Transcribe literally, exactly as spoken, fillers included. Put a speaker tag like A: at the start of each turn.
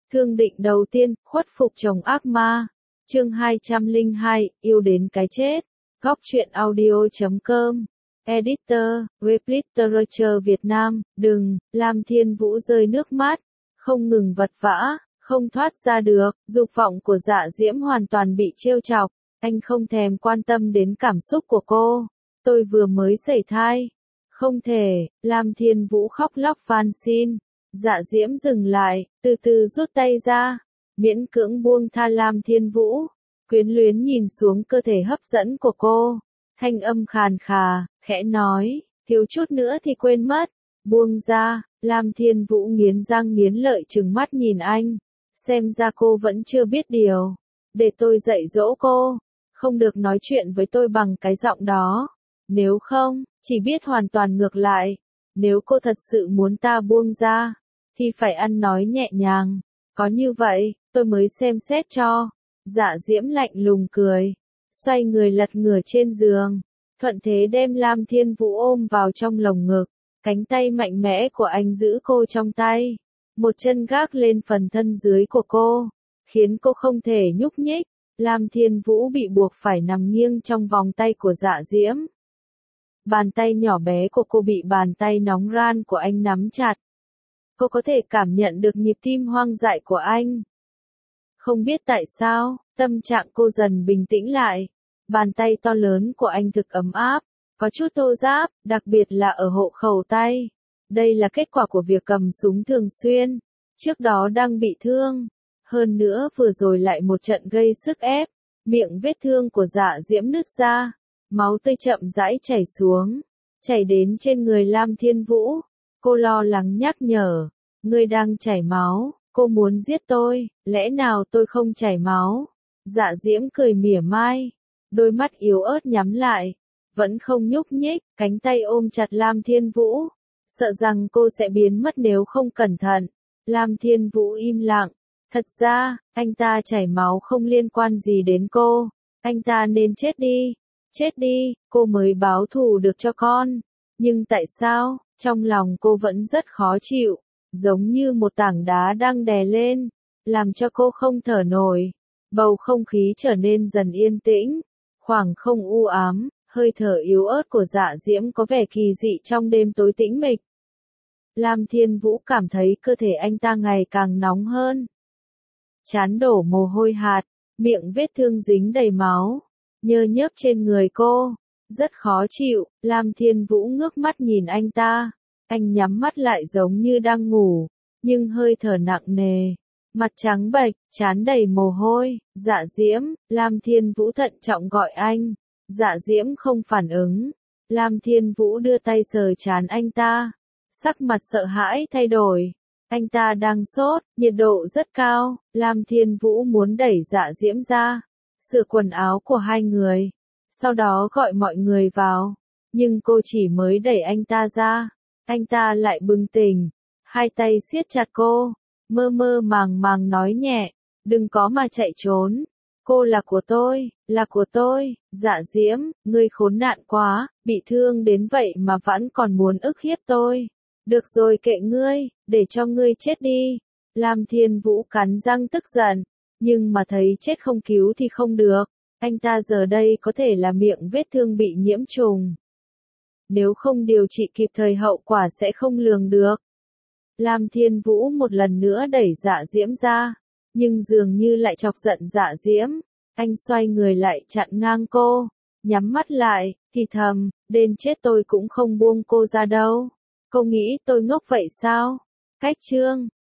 A: Thương định đầu tiên, khuất phục chồng ác ma. Chương hai trăm lẻ hai, yêu đến cái chết. Góc truyện audio chấm com. Editor, web literature Việt Nam, đừng, Lam Thiên Vũ rơi nước mắt, không ngừng vật vã, không thoát ra được, dục vọng của Dạ Diễm hoàn toàn bị trêu chọc, anh không thèm quan tâm đến cảm xúc của cô. Tôi vừa mới sẩy thai. Không thể, Lam Thiên Vũ khóc lóc van xin. Dạ Diễm dừng lại, từ từ rút tay ra, miễn cưỡng buông tha Lam Thiên Vũ, quyến luyến nhìn xuống cơ thể hấp dẫn của cô. Thanh âm khàn khà, khẽ nói, thiếu chút nữa thì quên mất, buông ra. Lam Thiên Vũ nghiến răng nghiến lợi trừng mắt nhìn anh, xem ra cô vẫn chưa biết điều, để tôi dạy dỗ cô, không được nói chuyện với tôi bằng cái giọng đó, nếu không, chỉ biết hoàn toàn ngược lại, nếu cô thật sự muốn ta buông ra, thì phải ăn nói nhẹ nhàng, có như vậy, tôi mới xem xét cho. Dạ Diễm lạnh lùng cười, xoay người lật ngửa trên giường, thuận thế đem Lam Thiên Vũ ôm vào trong lồng ngực, cánh tay mạnh mẽ của anh giữ cô trong tay, một chân gác lên phần thân dưới của cô, khiến cô không thể nhúc nhích. Lam Thiên Vũ bị buộc phải nằm nghiêng trong vòng tay của Dạ Diễm. Bàn tay nhỏ bé của cô bị bàn tay nóng ran của anh nắm chặt. Cô có thể cảm nhận được nhịp tim hoang dại của anh. Không biết tại sao, tâm trạng cô dần bình tĩnh lại. Bàn tay to lớn của anh thực ấm áp, có chút thô ráp, đặc biệt là ở hộ khẩu tay. Đây là kết quả của việc cầm súng thường xuyên. Trước đó đang bị thương. Hơn nữa vừa rồi lại một trận gây sức ép. Miệng vết thương của Dạ Diễm nứt ra. Máu tươi chậm rãi chảy xuống. Chảy đến trên người Lam Thiên Vũ. Cô lo lắng nhắc nhở. Ngươi đang chảy máu. Cô muốn giết tôi. Lẽ nào tôi không chảy máu? Dạ Diễm cười mỉa mai. Đôi mắt yếu ớt nhắm lại. Vẫn không nhúc nhích. Cánh tay ôm chặt Lam Thiên Vũ. Sợ rằng cô sẽ biến mất nếu không cẩn thận. Lam Thiên Vũ im lặng. Thật ra, anh ta chảy máu không liên quan gì đến cô. Anh ta nên chết đi. Chết đi, cô mới báo thù được cho con. Nhưng tại sao, trong lòng cô vẫn rất khó chịu. Giống như một tảng đá đang đè lên. Làm cho cô không thở nổi. Bầu không khí trở nên dần yên tĩnh. Khoảng không u ám, hơi thở yếu ớt của Dạ Diễm có vẻ kỳ dị trong đêm tối tĩnh mịch. Lam Thiên Vũ cảm thấy cơ thể anh ta ngày càng nóng hơn. Trán đổ mồ hôi hạt, miệng vết thương dính đầy máu, nhơ nhớp trên người cô, rất khó chịu. Lam Thiên Vũ ngước mắt nhìn anh ta, anh nhắm mắt lại giống như đang ngủ, nhưng hơi thở nặng nề, mặt trắng bệch, trán đầy mồ hôi. Dạ Diễm, Lam Thiên Vũ thận trọng gọi anh, Dạ Diễm không phản ứng. Lam Thiên Vũ đưa tay sờ trán anh ta, sắc mặt sợ hãi thay đổi. Anh ta đang sốt, nhiệt độ rất cao. Lam Thiên Vũ muốn đẩy Dạ Diễm ra, sửa quần áo của hai người, sau đó gọi mọi người vào. Nhưng cô chỉ mới đẩy anh ta ra, anh ta lại bừng tỉnh, hai tay siết chặt cô, mơ mơ màng màng nói nhẹ, đừng có mà chạy trốn. Cô là của tôi, là của tôi. Dạ Diễm, ngươi khốn nạn quá, bị thương đến vậy mà vẫn còn muốn ức hiếp tôi. Được rồi kệ ngươi, để cho ngươi chết đi. Lam Thiên Vũ cắn răng tức giận, nhưng mà thấy chết không cứu thì không được. Anh ta giờ đây có thể là miệng vết thương bị nhiễm trùng. Nếu không điều trị kịp thời hậu quả sẽ không lường được. Lam Thiên Vũ một lần nữa đẩy Dạ Diễm ra, nhưng dường như lại chọc giận Dạ Diễm. Anh xoay người lại chặn ngang cô, nhắm mắt lại, thì thầm, đến chết tôi cũng không buông cô ra đâu. Cô nghĩ tôi ngốc vậy sao? Cách chương